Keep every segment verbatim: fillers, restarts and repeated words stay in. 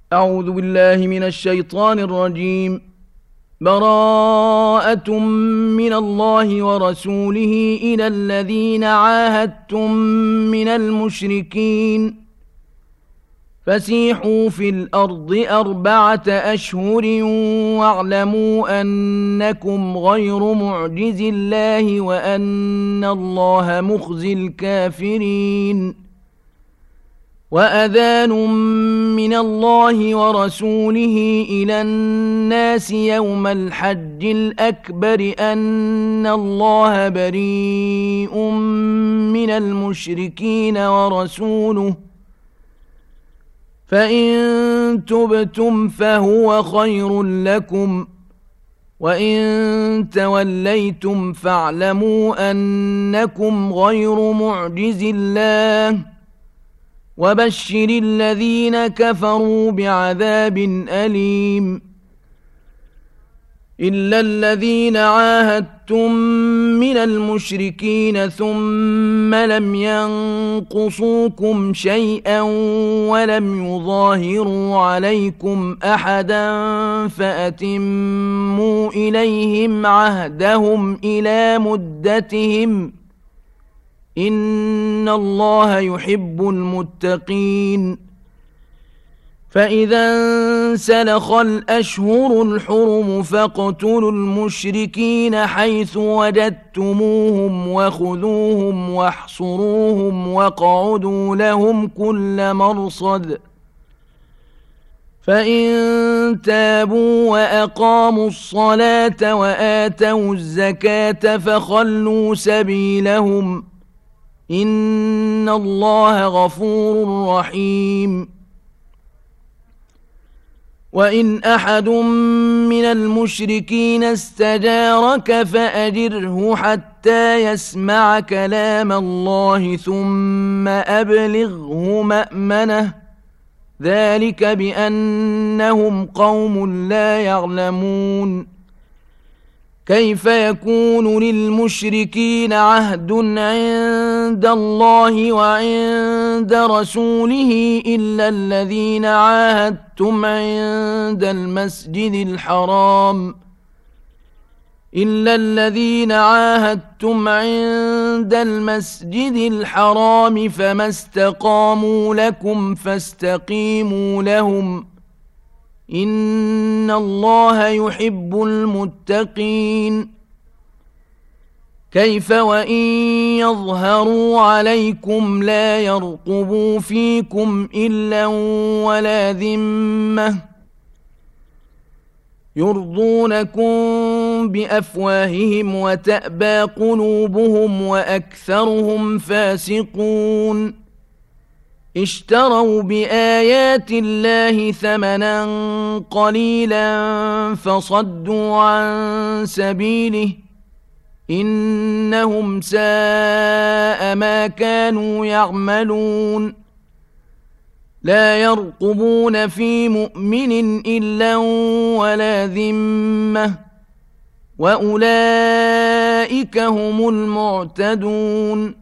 أعوذ بالله من الشيطان الرجيم. براءة من الله ورسوله إلى الذين عاهدتم من المشركين فسيحوا في الأرض أربعة أشهر واعلموا أنكم غير معجز الله وأن الله مخزي الكافرين. وأذان من الله ورسوله إلى الناس يوم الحج الأكبر أن الله بريء من المشركين ورسوله فإن تبتم فهو خير لكم وإن توليتم فاعلموا أنكم غير معجز الله وبشر الذين كفروا بعذاب أليم. إلا الذين عاهدتم من المشركين ثم لم ينقصوكم شيئا ولم يظاهروا عليكم أحدا فأتموا إليهم عهدهم إلى مدتهم إن الله يحب المتقين. فإذا انسلخ الأشهر الحرم فاقتلوا المشركين حيث وجدتموهم وخذوهم واحصروهم واقعدوا لهم كل مرصد فإن تابوا وأقاموا الصلاة وآتوا الزكاة فخلوا سبيلهم إن الله غفور رحيم. وإن أحد من المشركين استجارك فأجره حتى يسمع كلام الله ثم أبلغه مأمنه ذلك بأنهم قوم لا يعلمون. كيف يكون للمشركين عهد عند الله وعند رسوله إلا الذين عاهدتم عند المسجد الحرام إلا الذين عاهدتم عند المسجد الحرام فما استقاموا لكم فاستقيموا لهم إن الله يحب المتقين. كيف وإن يظهروا عليكم لا يرقبوا فيكم إلا ولا ذمة يرضونكم بأفواههم وتأبى قلوبهم وأكثرهم فاسقون. اشتروا بآيات الله ثمنا قليلا فصدوا عن سبيله إنهم ساء ما كانوا يعملون. لا يرقبون في مؤمن إلا ولا ذمة وأولئك هم المعتدون.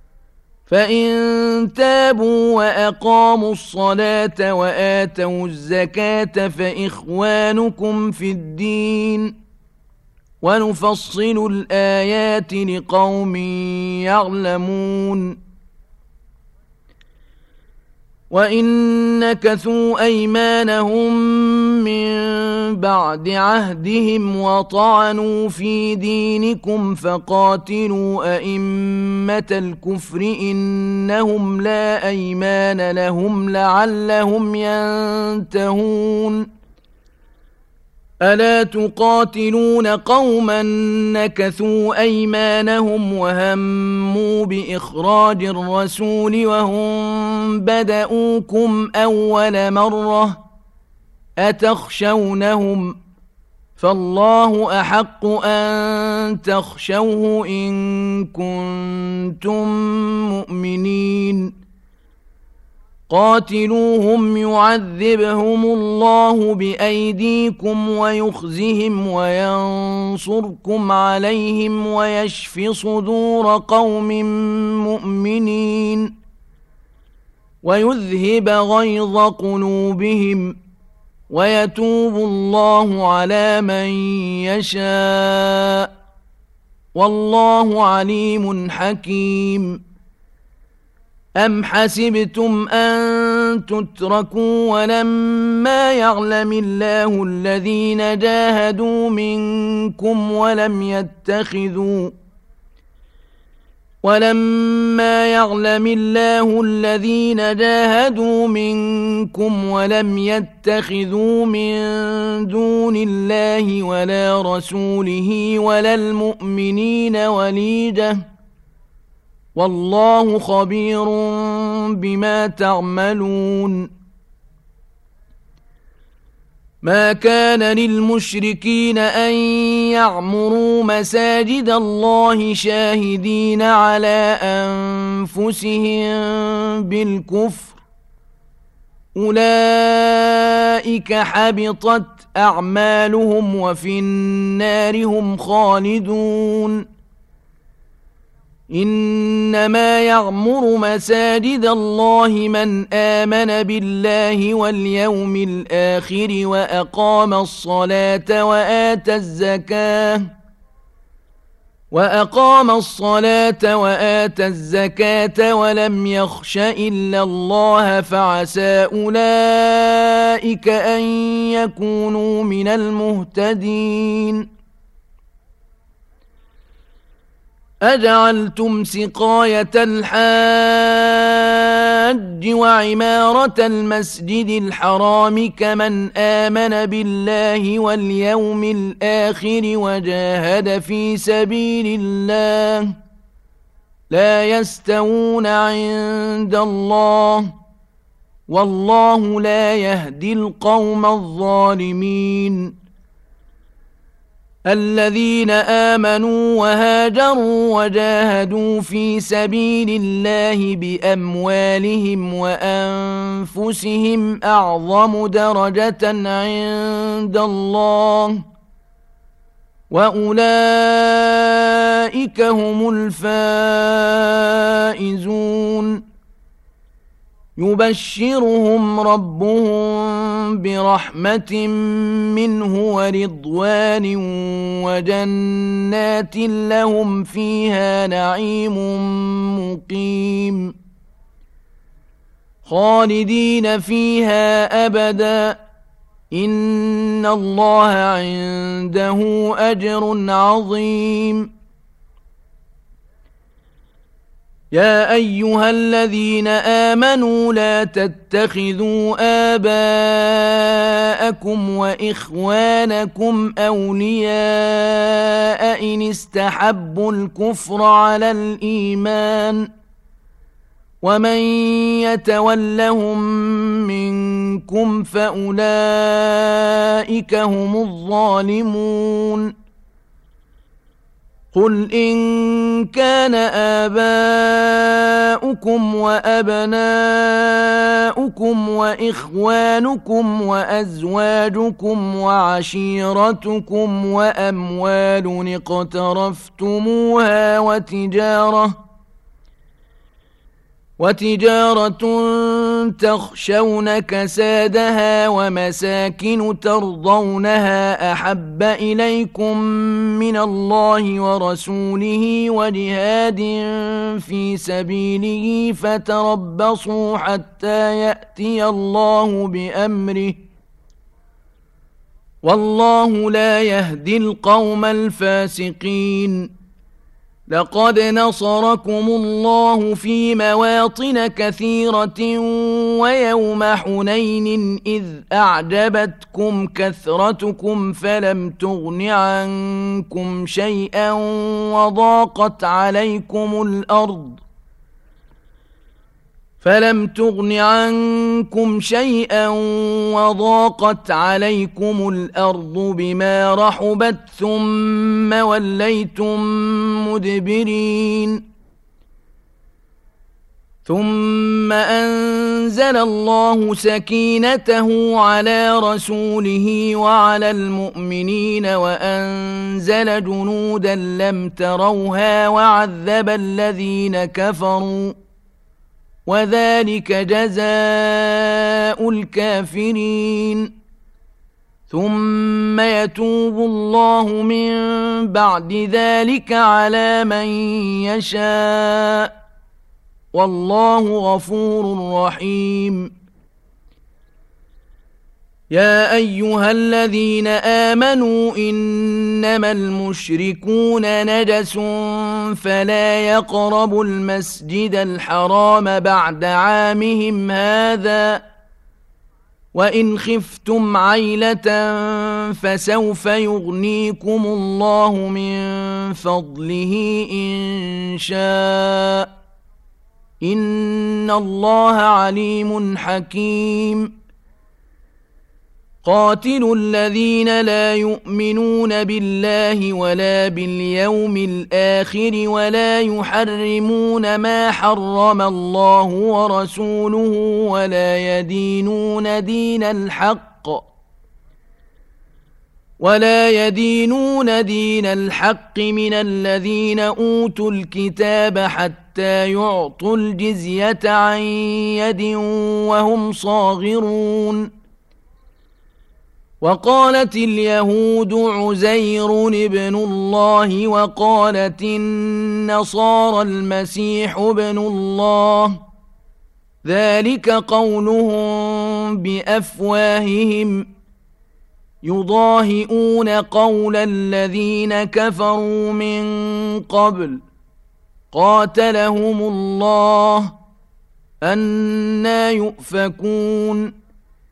فإن تابوا وأقاموا الصلاة وآتوا الزكاة فإخوانكم في الدين ونفصل الآيات لقوم يعلمون. وإن نكثوا أيمانهم من بعد عهدهم وطعنوا في دينكم فقاتلوا أئمة الكفر إنهم لا أيمان لهم لعلهم ينتهون. ألا تقاتلون قوما نكثوا أيمانهم وهموا بإخراج الرسول وهم بدؤوكم أول مرة أتخشونهم فالله أحق أن تخشوه إن كنتم مؤمنين. قاتلوهم يعذبهم الله بأيديكم ويخزهم وينصركم عليهم ويشف صدور قوم مؤمنين ويذهب غيظ قلوبهم ويتوب الله على من يشاء والله عليم حكيم. أم حسبتم أن تتركوا ولما يعلم الله الذين جاهدوا منكم ولم يتخذوا ولما يعلم الله الذين جاهدوا منكم ولم يتخذوا من دون الله ولا رسوله ولا المؤمنين وليجة والله خبير بما تعملون. ما كان للمشركين أن يعمروا مساجد الله شاهدين على أنفسهم بالكفر أولئك حبطت أعمالهم وفي النار هم خالدون. إنما يعمر مساجد الله من آمن بالله واليوم الآخر وأقام الصلاة وآتى الزكاة وأقام الصلاة وآتى الزكاة ولم يخش إلا الله فعسى أولئك أن يكونوا من المهتدين. أجعلتم سقاية الحاج وعمارة المسجد الحرام كمن آمن بالله واليوم الآخر وجاهد في سبيل الله لا يستوون عند الله والله لا يهدي القوم الظالمين. الذين آمنوا وهاجروا وجاهدوا في سبيل الله بأموالهم وأنفسهم أعظم درجة عند الله وأولئك هم الفائزون. يبشرهم ربهم برحمة منه ورضوان وجنات لهم فيها نعيم مقيم خالدين فيها أبدا إن الله عنده أجر عظيم. يا أيها الذين آمنوا لا تتخذوا آباءكم وإخوانكم أولياء إن استحبوا الكفر على الإيمان ومن يتولهم منكم فأولئك هم الظالمون. قل إن كان آباؤكم وأبناؤكم وإخوانكم وأزواجكم وعشيرتكم وأموال اقترفتموها وتجارة وتجارة تخشون كسادها ومساكن ترضونها أحب إليكم من الله ورسوله وجهاد في سبيله فتربصوا حتى يأتي الله بأمره والله لا يهدي القوم الفاسقين. لقد نصركم الله في مواطن كثيرة ويوم حنين إذ أعجبتكم كثرتكم فلم تغن عنكم شيئا وضاقت عليكم الأرض فلم تغن عنكم شيئا وضاقت عليكم الأرض بما رحبت ثم وليتم مدبرين. ثم أنزل الله سكينته على رسوله وعلى المؤمنين وأنزل جنودا لم تروها وعذب الذين كفروا وذلك جزاء الكافرين. ثم يتوب الله من بعد ذلك على من يشاء والله غفور رحيم. يا أيها الذين آمنوا إنما المشركون نجس فلا يقربوا المسجد الحرام بعد عامهم هذا وإن خفتم عيلة فسوف يغنيكم الله من فضله إن شاء إن الله عليم حكيم. قاتلوا الذين لا يؤمنون بالله ولا باليوم الآخر ولا يحرمون ما حرم الله ورسوله ولا يدينون دين الحق ولا يدينون دين الحق من الذين أوتوا الكتاب حتى يعطوا الجزية عن يد وهم صاغرون. وقالت اليهود عزير ابن الله وقالت النصارى المسيح ابن الله ذلك قولهم بأفواههم يضاهئون قول الذين كفروا من قبل قاتلهم الله أنى يؤفكون.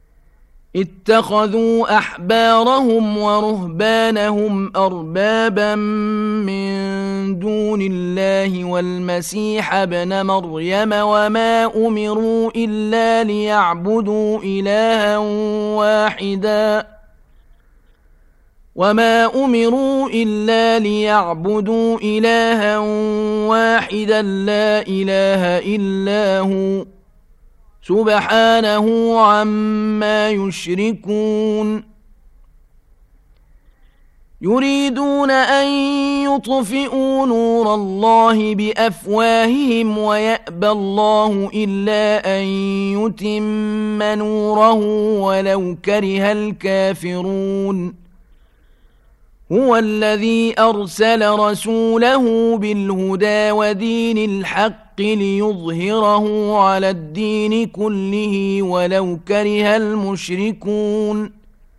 اتخذوا أحبارهم ورهبانهم أربابا من دون الله والمسيح ابن مريم وما أمروا إلا ليعبدوا إلها واحدا وما أمروا إلا ليعبدوا إلها واحدا لا إله إلا هو سبحانه عما يشركون. يريدون أن يطفئوا نور الله بأفواههم ويأبى الله إلا أن يتم نوره ولو كره الكافرون. هو الذي أرسل رسوله بالهدى ودين الحق ليظهره على الدين كله ولو كره المشركون.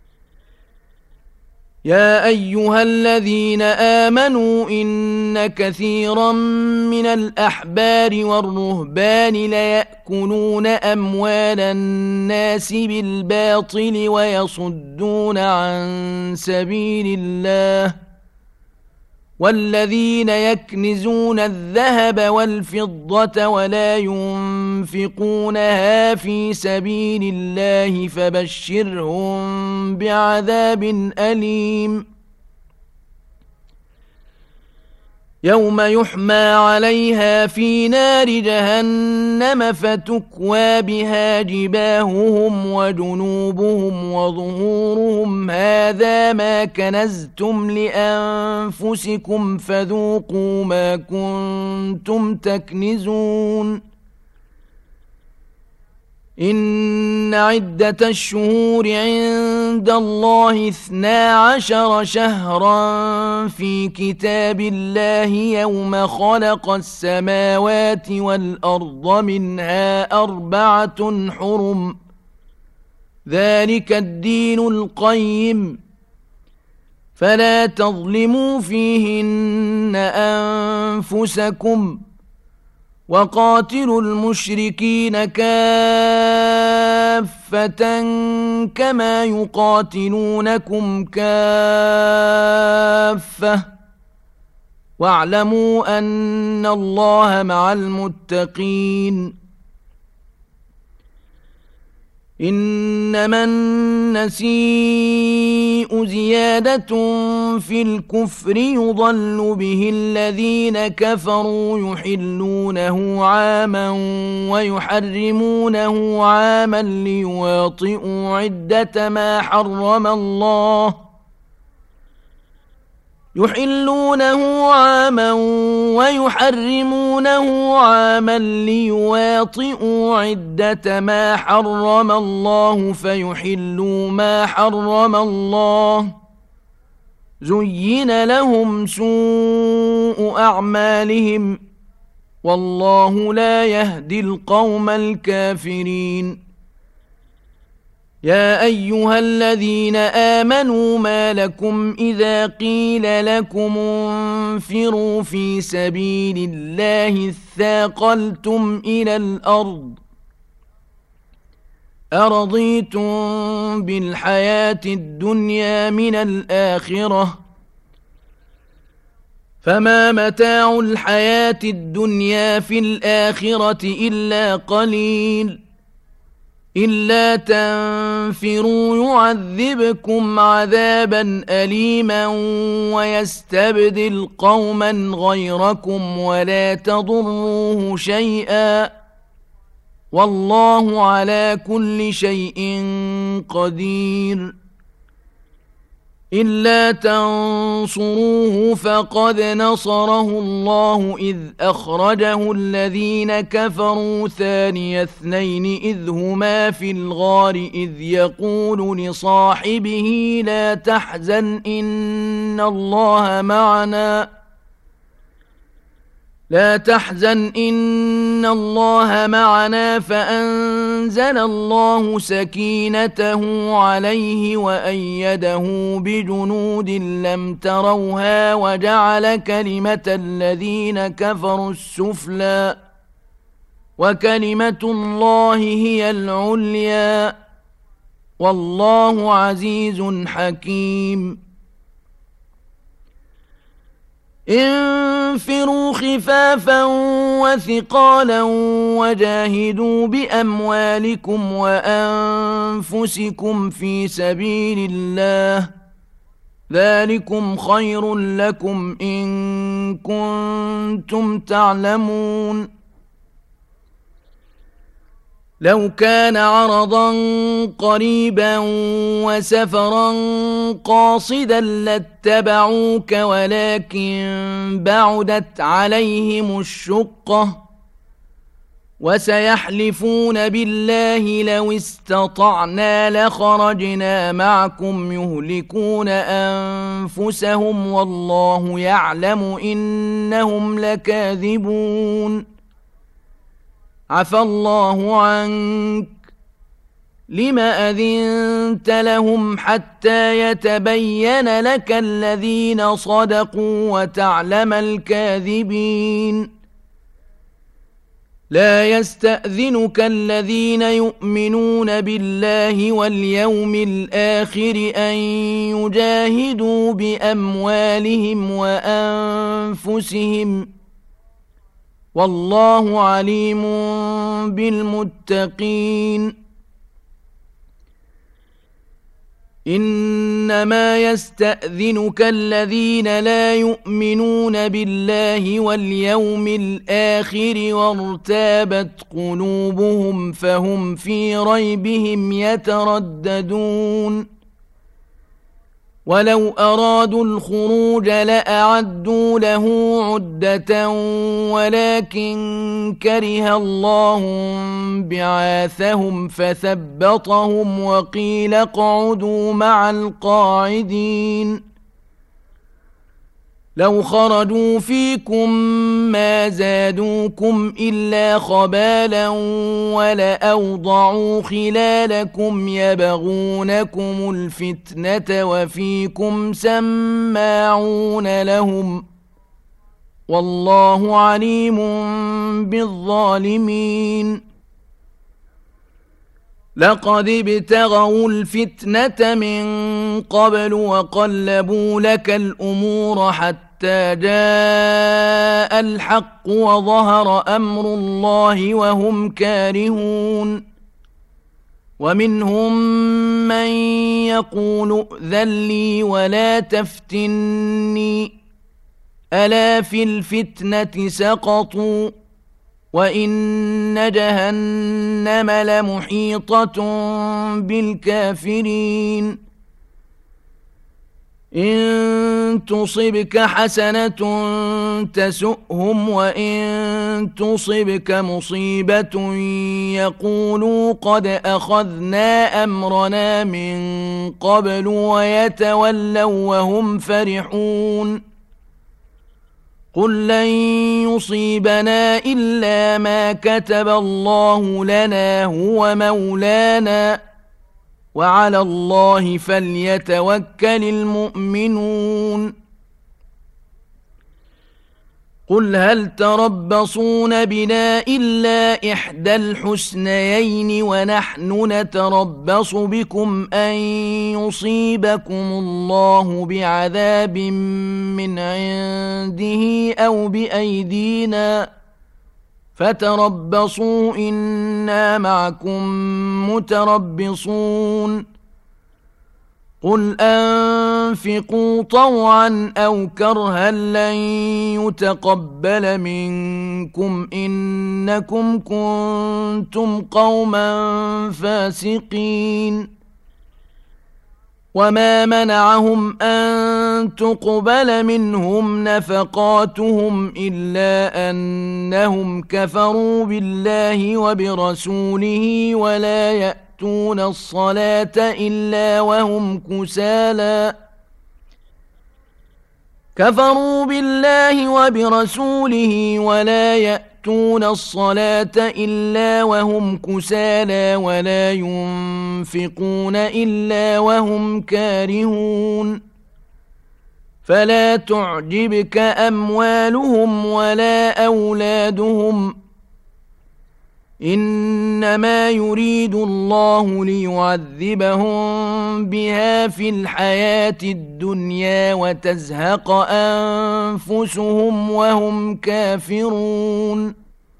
يا أيها الذين آمنوا إن كثيرا من الأحبار والرهبان ليأكلون أموال الناس بالباطل ويصدون عن سبيل الله والذين يكنزون الذهب والفضة ولا ينفقونها في سبيل الله فبشرهم بعذاب أليم. يوم يحمى عليها في نار جهنم فتكوى بها جباههم وجنوبهم وظهورهم هذا ما كنزتم لأنفسكم فذوقوا ما كنتم تكنزون. إن عدة الشهور عند الله اثنا عشر شهرا في كتاب الله يوم خلق السماوات والأرض منها أربعة حرم ذلك الدين القيم فلا تظلموا فيهن أنفسكم وقاتلوا المشركين كافة كما يقاتلونكم كافة واعلموا أن الله مع المتقين. إنما النسيء زيادة في الكفر يضل به الذين كفروا يحلونه عاما ويحرمونه عاما ليواطئوا عدة ما حرم الله يحلونه عاما ويحرمونه عاما ليواطئوا عدة ما حرم الله فيحلوا ما حرم الله. زين لهم سوء أعمالهم والله لا يهدي القوم الكافرين. يا أيها الذين آمنوا ما لكم إذا قيل لكم انفروا في سبيل الله اثاقلتم إلى الأرض أرضيتم بالحياة الدنيا من الآخرة فما متاع الحياة الدنيا في الآخرة إلا قليل. إلا تنفروا يعذبكم عذابا أليما ويستبدل قوما غيركم ولا تضروه شيئا والله على كل شيء قدير. إلا تنصروه فقد نصره الله إذ أخرجه الذين كفروا ثاني اثنين إذ هما في الغار إذ يقول لصاحبه لا تحزن إن الله معنا لا تحزن إن الله معنا فأنزل الله سكينته عليه وأيده بجنود لم تروها وجعل كلمة الذين كفروا السفلى وكلمة الله هي العليا والله عزيز حكيم. انفروا خفافا وثقالا وجاهدوا بأموالكم وأنفسكم في سبيل الله ذلكم خير لكم إن كنتم تعلمون. لو كان عرضا قريبا وسفرا قاصدا لاتبعوك ولكن بعدت عليهم الشقة وسيحلفون بالله لو استطعنا لخرجنا معكم يهلكون أنفسهم والله يعلم إنهم لكاذبون. عفى الله عنك لم أذنت لهم حتى يتبين لك الذين صدقوا وتعلم الكاذبين. لا يستأذنك الذين يؤمنون بالله واليوم الآخر أن يجاهدوا بأموالهم وأنفسهم والله عليم بالمتقين. إنما يستأذنك الذين لا يؤمنون بالله واليوم الآخر وارتابت قلوبهم فهم في ريبهم يترددون. ولو أرادوا الخروج لأعدوا له عدة ولكن كره الله بعاثهم فثبطهم وقيل اقعدوا مع القاعدين. لو خرجوا فيكم ما زادوكم إلا خبالا ولأوضعوا خلالكم يبغونكم الفتنة وفيكم سماعون لهم والله عليم بالظالمين. لقد ابتغوا الفتنة من قبل وقلبوا لك الأمور حتى جاء الحق وظهر أمر الله وهم كارهون. ومنهم من يقول ائذن لي ولا تفتني ألا في الفتنة سقطوا وإن جهنم لمحيطة بالكافرين. إن تصبك حسنة تسؤهم وإن تصبك مصيبة يقولوا قد أخذنا أمرنا من قبل ويتولوا وهم فرحون قل لن يصيبنا إلا ما كتب الله لنا هو مولانا وعلى الله فليتوكل المؤمنون قل هل تربصون بنا إلا إحدى الحسنيين ونحن نتربص بكم أن يصيبكم الله بعذاب من عنده أو بأيدينا فتربصوا إنا معكم متربصون قل أنفقوا طوعا أو كرها لن يتقبل منكم إنكم كنتم قوما فاسقين وما منعهم أن تقبل منهم نفقاتهم إلا أنهم كفروا بالله وبرسوله ولا يأتون الصلاة إلا وهم كسالى كفروا بالله وبرسوله ولا يأتون الصلاة إلا وهم كسالى ولا ينفقون إلا وهم كارهون فلا تعجبك أموالهم ولا أولادهم إنما يريد الله ليعذبهم بها في الحياة الدنيا وتزهق أنفسهم وهم كافرون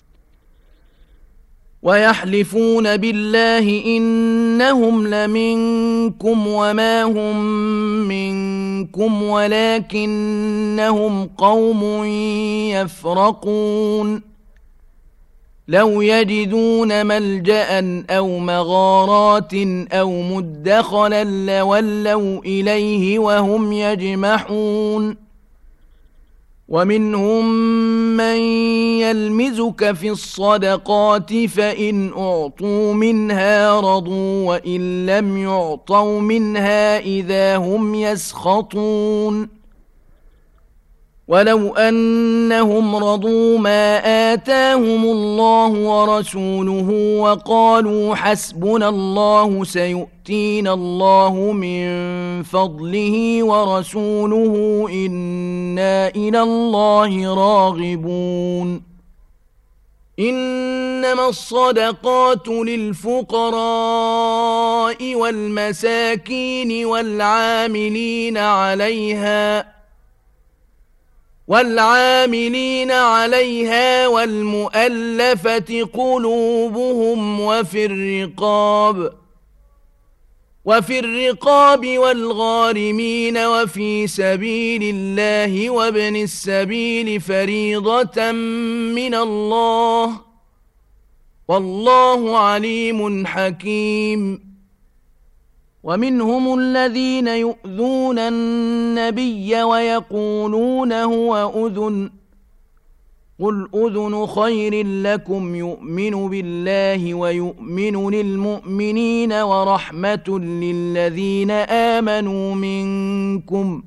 ويحلفون بالله إنهم لمنكم وما هم منكم ولكنهم قوم يفرقون لو يجدون ملجأ أو مغارات أو مدخلا لولوا إليه وهم يجمحون ومنهم من يلمزك في الصدقات فإن أعطوا منها رضوا وإن لم يعطوا منها إذا هم يسخطون ولو أنهم رضوا ما آتاهم الله ورسوله وقالوا حسبنا الله سيؤتينا الله من فضله ورسوله إنا إلى الله راغبون إنما الصدقات للفقراء والمساكين والعاملين عليها والعاملين عليها والمؤلفة قلوبهم وفي الرقاب وفي الرقاب والغارمين وفي سبيل الله وابن السبيل فريضة من الله والله عليم حكيم ومنهم الذين يؤذون النبي ويقولون هو أذن قل أذن خير لكم يؤمن بالله ويؤمن للمؤمنين ورحمة للذين آمنوا منكم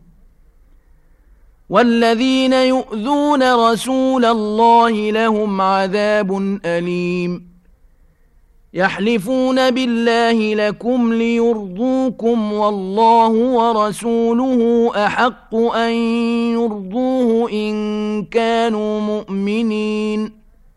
والذين يؤذون رسول الله لهم عذاب أليم يحلفون بالله لكم ليرضوكم والله ورسوله أحق أن يرضوه إن كانوا مؤمنين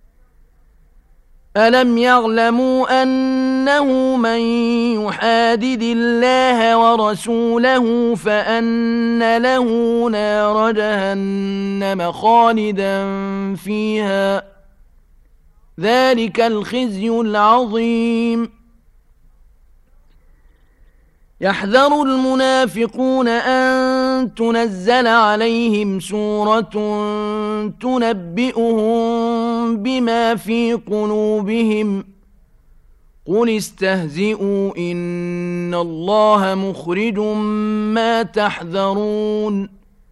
ألم يعلموا أنه من يحادد الله ورسوله فأن له نار جهنم خالدا فيها ذلك الخزي العظيم يحذر المنافقون أن تنزل عليهم سورة تنبئهم بما في قلوبهم قل استهزئوا إن الله مخرج ما تحذرون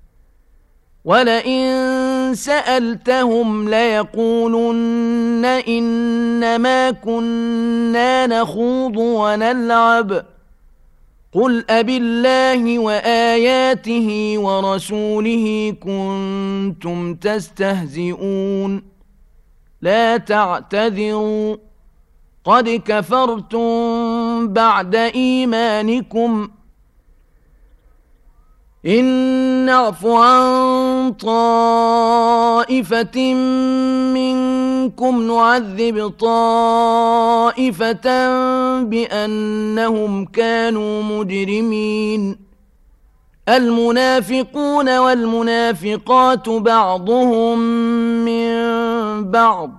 ولئن سألتهم ليقولن إنما كنا نخوض ونلعب قل أبالله وآياته ورسوله كنتم تستهزئون لا تعتذروا قد كفرتم بعد إيمانكم إن نعف عن طائفة منكم نعذب طائفة بأنهم كانوا مجرمين المنافقون والمنافقات بعضهم من بعض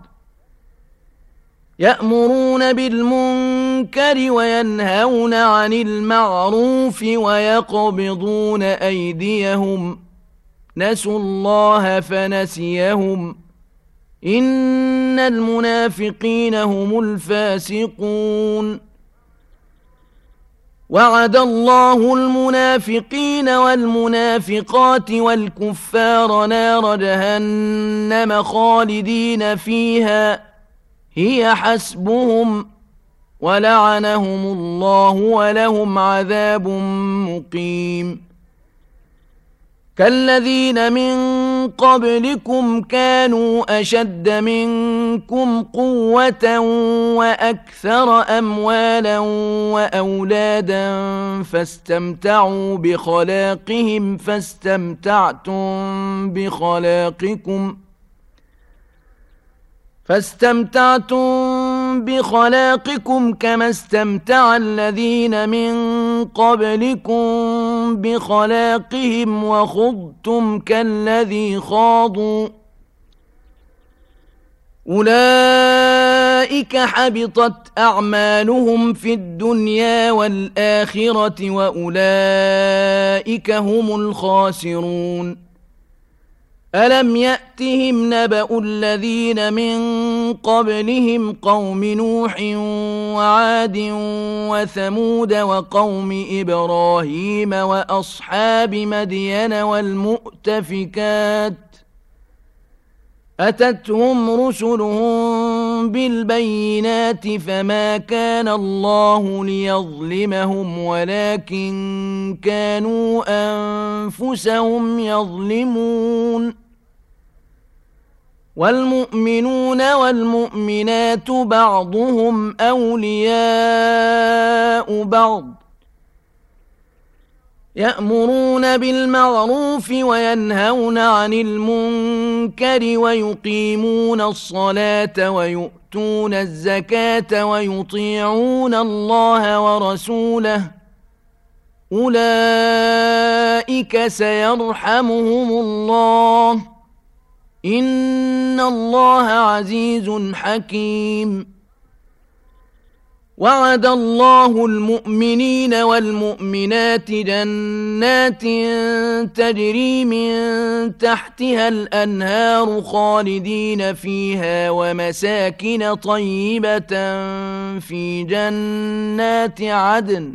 يأمرون بالمنكر وينهون عن المعروف ويقبضون أيديهم نسوا الله فنسيهم إن المنافقين هم الفاسقون وعد الله المنافقين والمنافقات والكفار نار جهنم خالدين فيها هي حسبهم ولعنهم الله ولهم عذاب مقيم كالذين من قبلكم كانوا أشد منكم قوة وأكثر أموالا وأولادا فاستمتعوا بخلاقهم فاستمتعتم بخلاقكم فاستمتعتم بخلاقكم كما استمتع الذين من قبلكم بخلاقهم وخضتم كالذي خاضوا أولئك حبطت أعمالهم في الدنيا والآخرة وأولئك هم الخاسرون ألم يأتهم نبأ الذين من قبلهم قوم نوح وعاد وثمود وقوم إبراهيم وأصحاب مدين والمؤتفكات أتتهم رسلهم بالبينات فما كان الله ليظلمهم ولكن كانوا أنفسهم يظلمون والمؤمنون والمؤمنات بعضهم أولياء بعض يأمرون بالمعروف وينهون عن المنكر ويقيمون الصلاة ويؤتون الزكاة ويطيعون الله ورسوله أولئك سيرحمهم الله إن الله عزيز حكيم وعد الله المؤمنين والمؤمنات جنات تجري من تحتها الأنهار خالدين فيها ومساكن طيبة في جنات عدن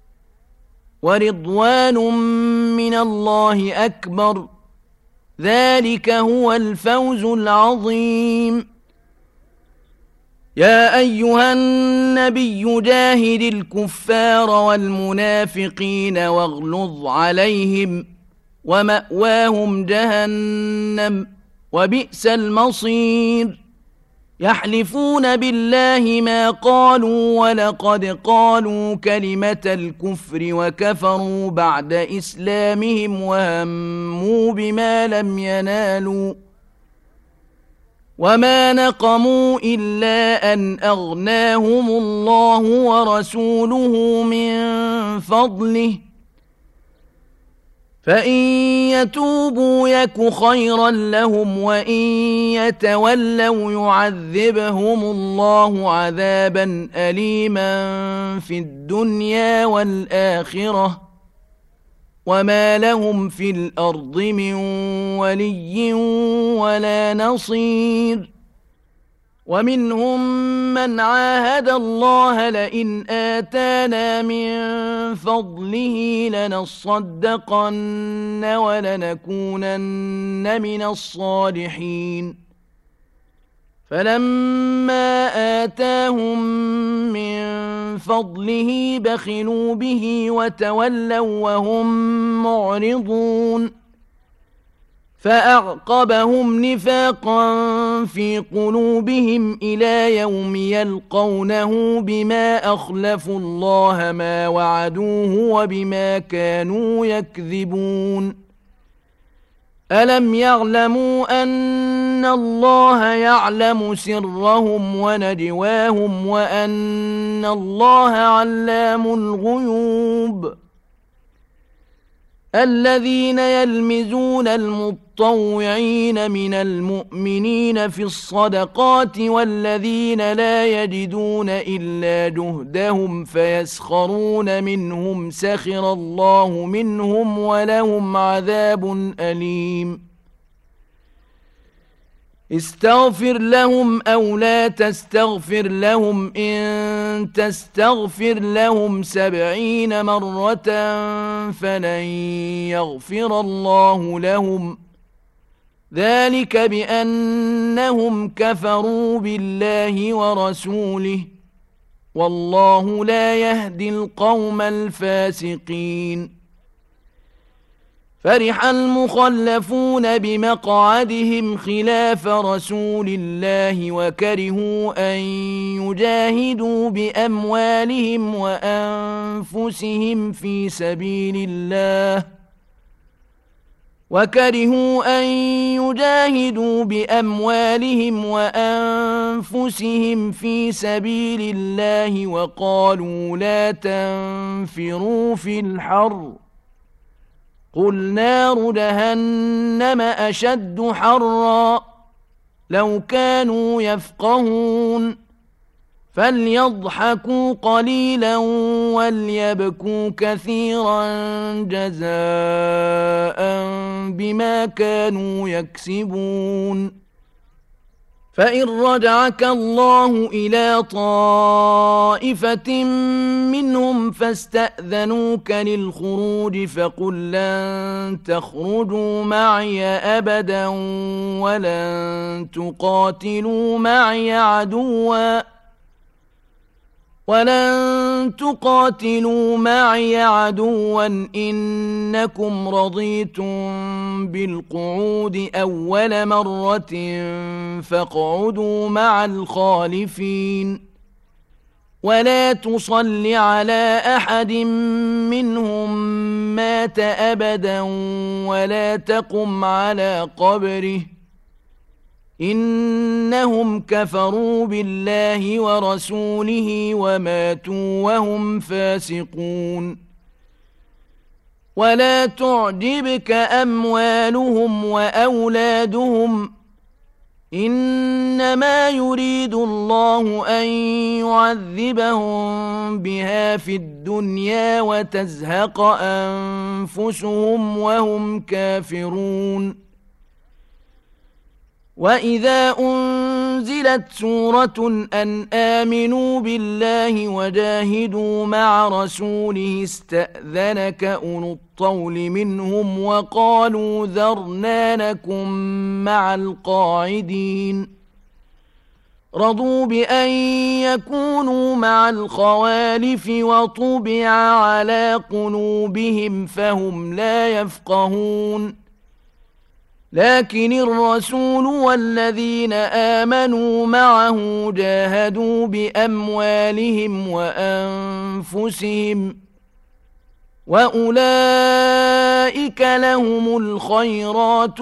ورضوان من الله أكبر ذلك هو الفوز العظيم يا أيها النبي جاهد الكفار والمنافقين واغلظ عليهم ومأواهم جهنم وبئس المصير يحلفون بالله ما قالوا ولقد قالوا كلمة الكفر وكفروا بعد إسلامهم وهموا بما لم ينالوا وما نقموا إلا أن أغناهم الله ورسوله من فضله فإن يتوبوا يك خيرا لهم وإن يتولوا يعذبهم الله عذابا أليما في الدنيا والآخرة وما لهم في الأرض من ولي ولا نصير ومنهم من عاهد الله لئن آتانا من فضله لنصدقن ولنكونن من الصالحين فلما آتاهم من فضله بخلوا به وتولوا وهم معرضون فأعقبهم نفاقا في قلوبهم إلى يوم يلقونه بما أخلفوا الله ما وعدوه وبما كانوا يكذبون ألم يعلموا أن الله يعلم سرهم ونجواهم وأن الله علام الغيوب الذين يلمزون المطوعين من المؤمنين في الصدقات والذين لا يجدون إلا جهدهم فيسخرون منهم سخر الله منهم ولهم عذاب أليم استغفر لهم أو لا تستغفر لهم إن تستغفر لهم سبعين مرة فلن يغفر الله لهم ذلك بأنهم كفروا بالله ورسوله والله لا يهدي القوم الفاسقين فرح المخلفون بمقعدهم خلاف رسول الله وكرهوا أن يجاهدوا بأموالهم وأنفسهم في سبيل الله وكرهوا أن يجاهدوا بأموالهم وأنفسهم في سبيل الله وقالوا لا تنفروا في الحر قل نار جهنم أشد حرا لو كانوا يفقهون فليضحكوا قليلا وليبكوا كثيرا جزاء بما كانوا يكسبون فإن رجعك الله إلى طائفة منهم فاستأذنوك للخروج فقل لن تخرجوا معي أبدا ولن تقاتلوا معي عدوا ولن تقاتلوا معي عدوا إنكم رضيتم بالقعود أول مرة فاقعدوا مع الخالفين ولا تصل على أحد منهم مات أبدا ولا تقم على قبره إنهم كفروا بالله ورسوله وماتوا وهم فاسقون ولا تعجبك أموالهم وأولادهم إنما يريد الله أن يعذبهم بها في الدنيا وتزهق أنفسهم وهم كافرون وإذا أنزلت سورة أن آمنوا بالله وجاهدوا مع رسوله استأذنك أولو الطول منهم وقالوا ذرنا نكن مع القاعدين رضوا بأن يكونوا مع الخوالف وطبع على قلوبهم فهم لا يفقهون لكن الرسول والذين آمنوا معه جاهدوا بأموالهم وأنفسهم وأولئك لهم الخيرات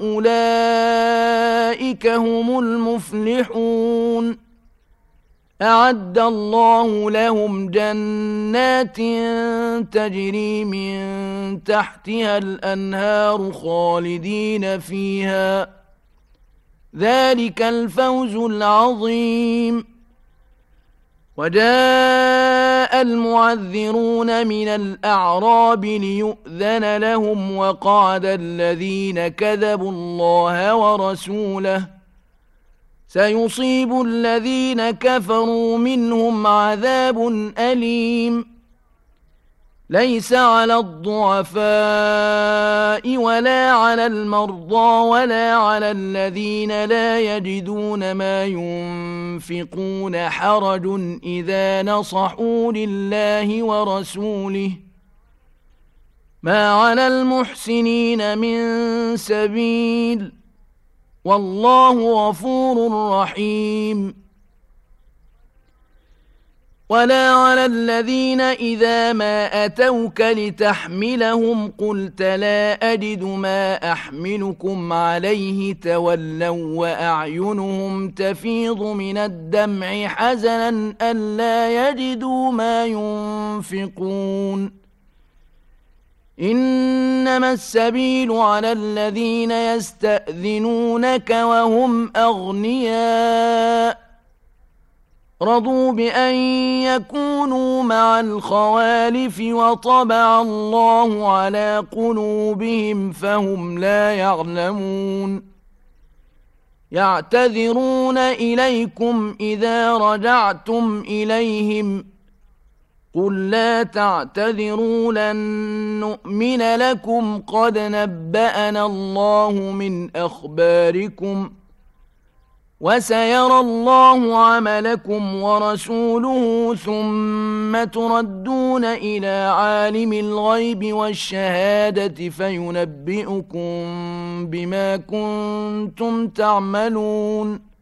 وأولئك هم المفلحون أعد الله لهم جنات تجري من تحتها الأنهار خالدين فيها ذلك الفوز العظيم وجاء المعذرون من الأعراب ليؤذن لهم وقعد الذين كذبوا الله ورسوله سيصيب الذين كفروا منهم عذاب أليم ليس على الضعفاء ولا على المرضى ولا على الذين لا يجدون ما ينفقون حرج إذا نصحوا لله ورسوله ما على المحسنين من سبيل والله غفور رحيم ولا على الذين إذا ما أتوك لتحملهم قلت لا أجد ما أحملكم عليه تولوا وأعينهم تفيض من الدمع حزنا ألا يجدوا ما ينفقون إنما السبيل على الذين يستأذنونك وهم أغنياء رضوا بأن يكونوا مع الخوالف وطبع الله على قلوبهم فهم لا يعلمون يعتذرون إليكم إذا رجعتم إليهم قل لا تعتذروا لن نؤمن لكم قد نبأنا الله من أخباركم وسيرى الله عملكم ورسوله ثم تردون إلى عالم الغيب والشهادة فينبئكم بما كنتم تعملون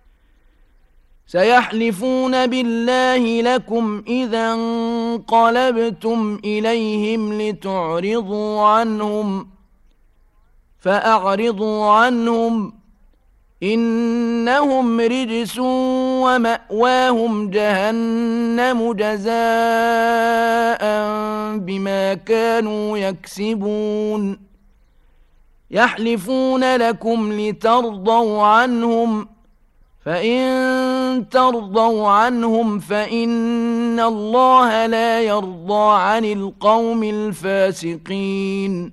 سيحلفون بالله لكم إذا انقلبتم إليهم لتعرضوا عنهم فأعرضوا عنهم إنهم رجس ومأواهم جهنم جزاء بما كانوا يكسبون يحلفون لكم لترضوا عنهم فإن ترضوا عنهم فإن الله لا يرضى عن القوم الفاسقين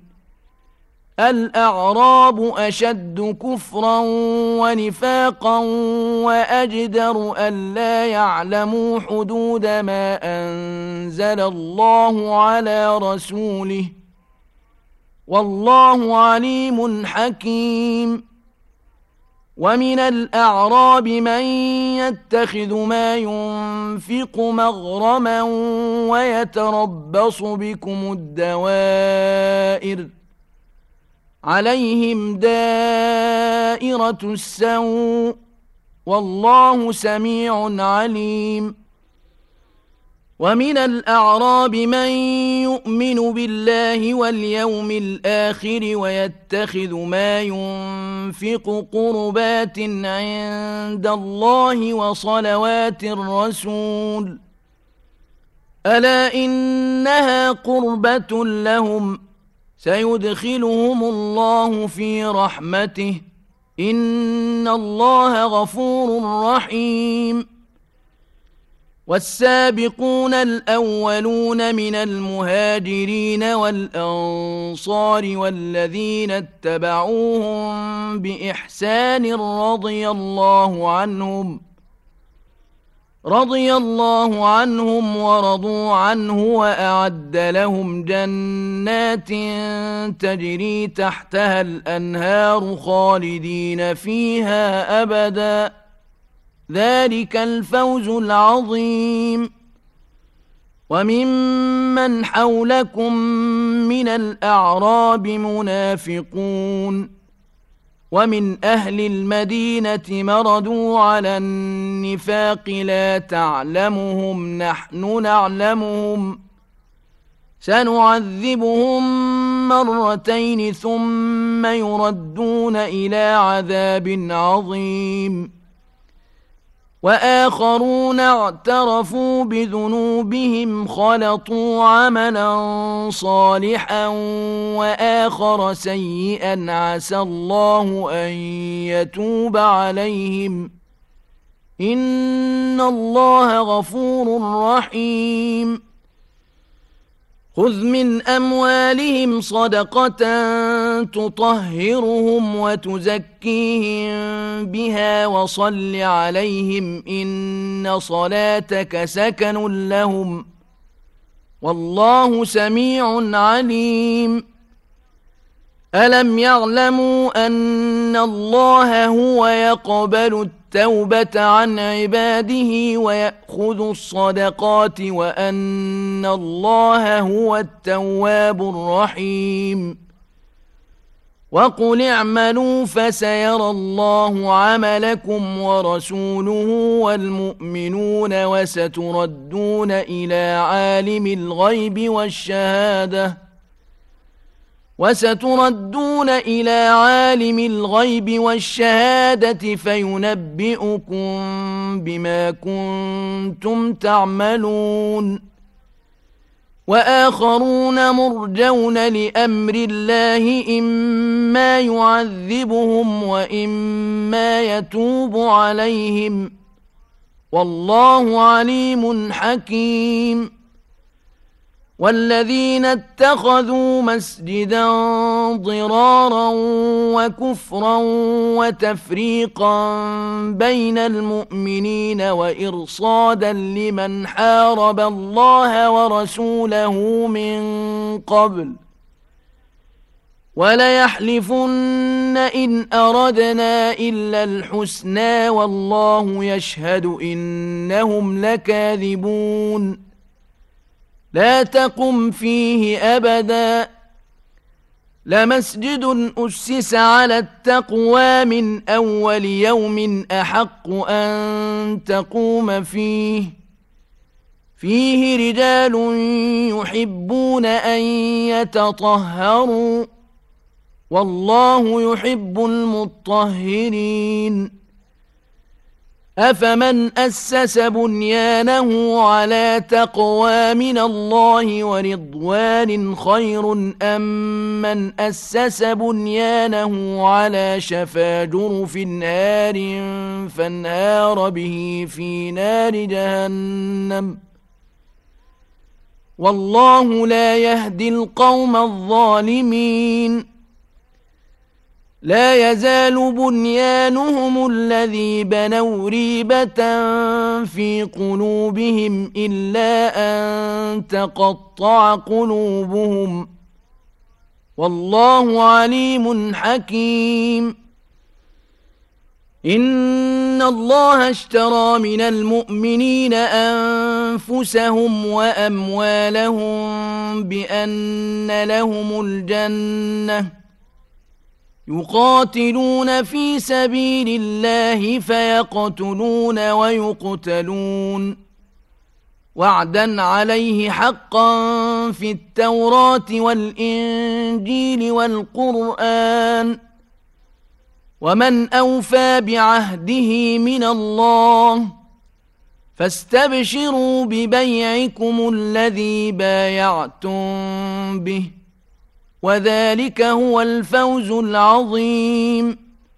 الأعراب أشد كفرا ونفاقا وأجدر ألا يعلموا حدود ما أنزل الله على رسوله والله عليم حكيم ومن الأعراب من يتخذ ما ينفق مغرما ويتربص بكم الدوائر عليهم دائرة السوء والله سميع عليم ومن الأعراب من يؤمن بالله واليوم الآخر ويتخذ ما ينفق قربات عند الله وصلوات الرسول ألا إنها قربة لهم سيدخلهم الله في رحمته إن الله غفور رحيم والسابقون الأولون من المهاجرين والأنصار والذين اتبعوهم بإحسان رضي الله عنهم رضي الله عنهم ورضوا عنه وأعد لهم جنات تجري تحتها الأنهار خالدين فيها أبدا ذلك الفوز العظيم وممن حولكم من الأعراب منافقون ومن أهل المدينة مردوا على النفاق لا تعلمهم نحن نعلمهم سنعذبهم مرتين ثم يردون إلى عذاب عظيم وآخرون اعترفوا بذنوبهم خلطوا عملا صالحا وآخر سيئا عسى الله أن يتوب عليهم إن الله غفور رحيم خذ من أموالهم صدقة تطهرهم وتزكيهم بها وصل عليهم إن صلاتك سكن لهم والله سميع عليم ألم يعلموا أن الله هو يقبل التوبة عن عباده ويأخذ الصدقات وأن الله هو التواب الرحيم وقل اعملوا فسيرى الله عملكم ورسوله والمؤمنون وستردون إلى عالم الغيب والشهادة وستردون إلى عالم الغيب والشهادة فينبئكم بما كنتم تعملون وآخرون مرجون لأمر الله إما يعذبهم وإما يتوب عليهم والله عليم حكيم والذين اتخذوا مسجدا ضرارا وكفرا وتفريقا بين المؤمنين وإرصادا لمن حارب الله ورسوله من قبل وليحلفن إن أردنا إلا الحسنى والله يشهد إنهم لكاذبون لا تقم فيه أبدا لمسجد أسس على التقوى من أول يوم أحق أن تقوم فيه فيه رجال يحبون أن يتطهروا والله يحب المطهرين أفمن أسس بنيانه على تقوى من الله ورضوان خير أم من أسس بنيانه على شفا جرف نار فانهار به في نار جهنم والله لا يهدي القوم الظالمين لا يزال بنيانهم الذي بنوا ريبة في قلوبهم إلا أن تقطع قلوبهم والله عليم حكيم إن الله اشترى من المؤمنين أنفسهم وأموالهم بأن لهم الجنة يقاتلون في سبيل الله فيقتلون ويقتلون وعدا عليه حقا في التوراة والإنجيل والقرآن ومن أوفى بعهده من الله فاستبشروا ببيعكم الذي بايعتم به وذلك هو الفوز العظيم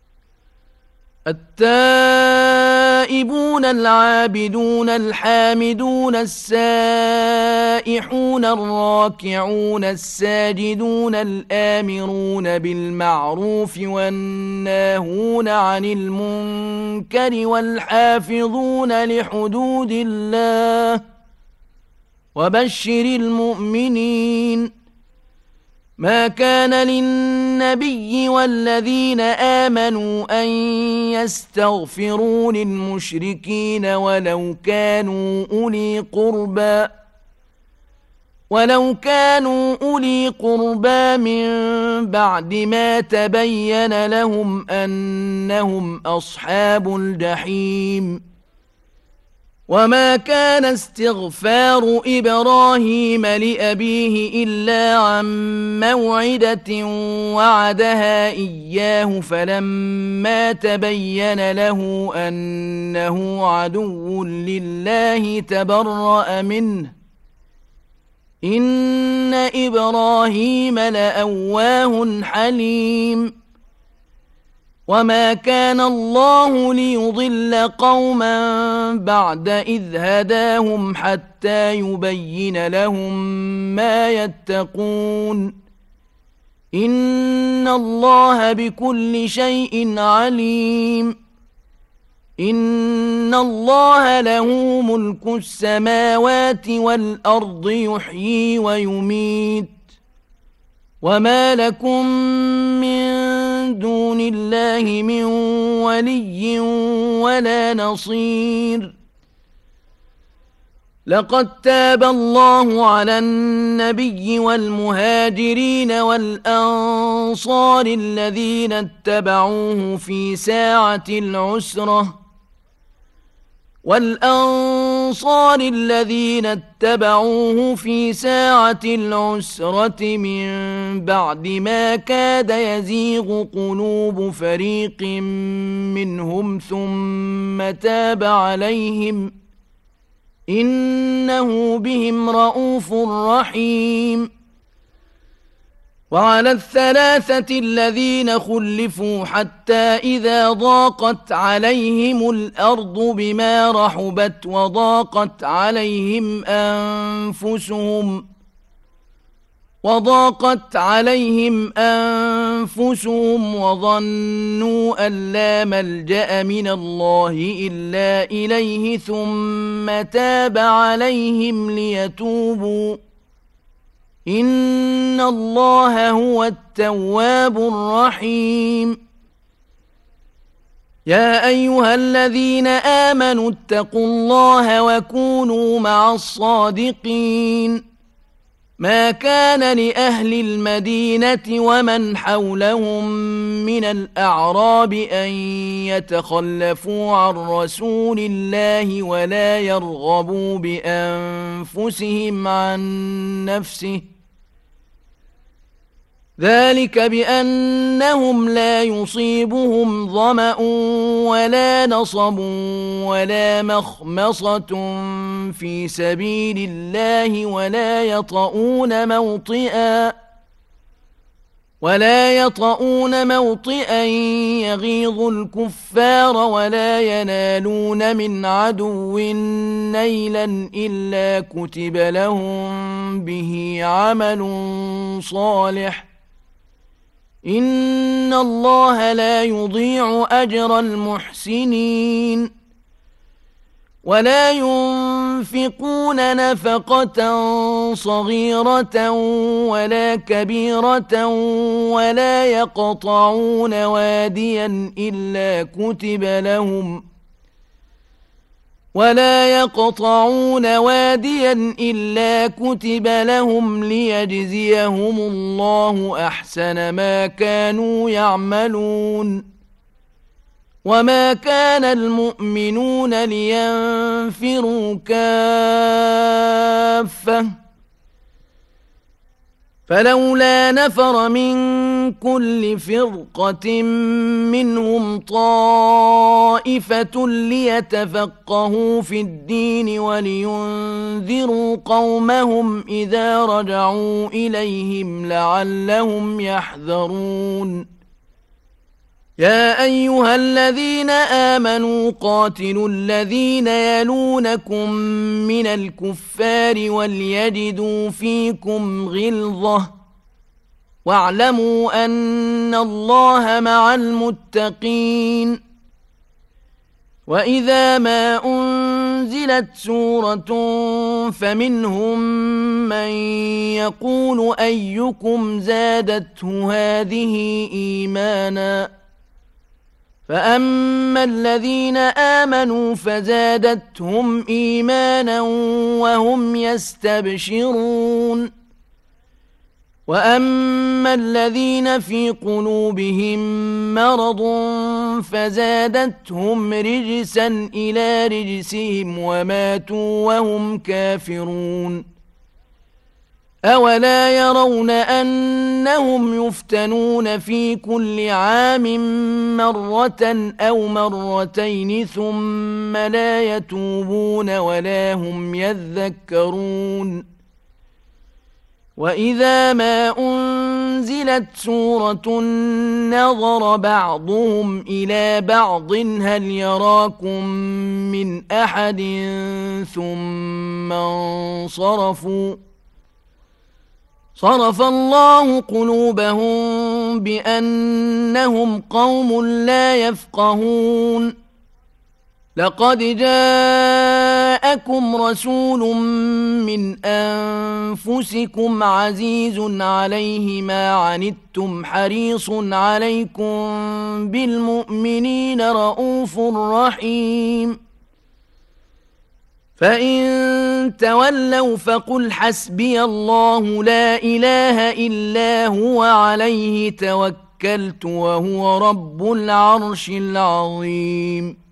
التائبون العابدون الحامدون السائحون الراكعون الساجدون الآمرون بالمعروف والناهون عن المنكر والحافظون لحدود الله وبشر المؤمنين ما كان للنبي والذين آمنوا أن يستغفروا للمشركين ولو كانوا أولي قربى ولو كانوا أولي قربى من بعد ما تبين لهم أنهم أصحاب الجحيم وما كان استغفار إبراهيم لأبيه إلا عن موعدة وعدها إياه فلما تبين له أنه عدو لله تبرأ منه إن إبراهيم لأواه حليم وما كان الله ليضل قوما بعد إذ هداهم حتى يبين لهم ما يتقون إن الله بكل شيء عليم إن الله له ملك السماوات والأرض يحيي ويميت وما لكم من دون الله من ولي ولا نصير لقد تاب الله على النبي والمهاجرين والأنصار الذين اتبعوه في ساعة العسرة والأنصار الذين اتبعوه في ساعة العسرة من بعد ما كاد يزيغ قلوب فريق منهم ثم تاب عليهم إنه بهم رءوف رحيم وعلى الثلاثة الذين خلفوا حتى إذا ضاقت عليهم الأرض بما رحبت وضاقت عليهم أنفسهم وضاقت عليهم أنفسهم وظنوا أن لا ملجأ من الله إلا إليه ثم تاب عليهم ليتوبوا إن الله هو التواب الرحيم يا أيها الذين آمنوا اتقوا الله وكونوا مع الصادقين ما كان لأهل المدينة ومن حولهم من الأعراب أن يتخلفوا عن رسول الله ولا يرغبوا بأنفسهم عن نفسه ذلك بأنهم لا يصيبهم ظمأ ولا نصب ولا مخمصة في سبيل الله ولا يطؤون موطئا ولا يطؤون موطئا يغيظ الكفار ولا ينالون من عدو نيلا إلا كتب لهم به عمل صالح إن الله لا يضيع أجر المحسنين ولا ينفقون نفقة صغيرة ولا كبيرة ولا يقطعون واديا إلا كتب لهم ولا يقطعون واديا إلا كتب لهم ليجزيهم الله أحسن ما كانوا يعملون وما كان المؤمنون لينفروا كافة فلولا نفر من كل فرقة منهم طائفة ليتفقهوا في الدين ولينذروا قومهم إذا رجعوا إليهم لعلهم يحذرون يا أيها الذين آمنوا قاتلوا الذين يلونكم من الكفار وليجدوا فيكم غلظة واعلموا أن الله مع المتقين وإذا ما أنزلت سورة فمنهم من يقول أيكم زادته هذه إيمانا فأما الذين آمنوا فزادتهم إيمانا وهم يستبشرون وأما الذين في قلوبهم مرض فزادتهم رجسا إلى رجسهم وماتوا وهم كافرون أولا يرون أنهم يفتنون في كل عام مرة أو مرتين ثم لا يتوبون ولا هم يذكرون وإذا ما أنزلت سورة نظر بعضهم إلى بعض هل يراكم من أحد ثم انصرفوا صرف الله قلوبهم بأنهم قوم لا يفقهون لقد جاءكم رسول من أنفسكم عزيز عليه ما عنتم حريص عليكم بالمؤمنين رؤوف رحيم فإن تولوا فقل حسبي الله لا إله إلا هو عليه توكلت وهو رب العرش العظيم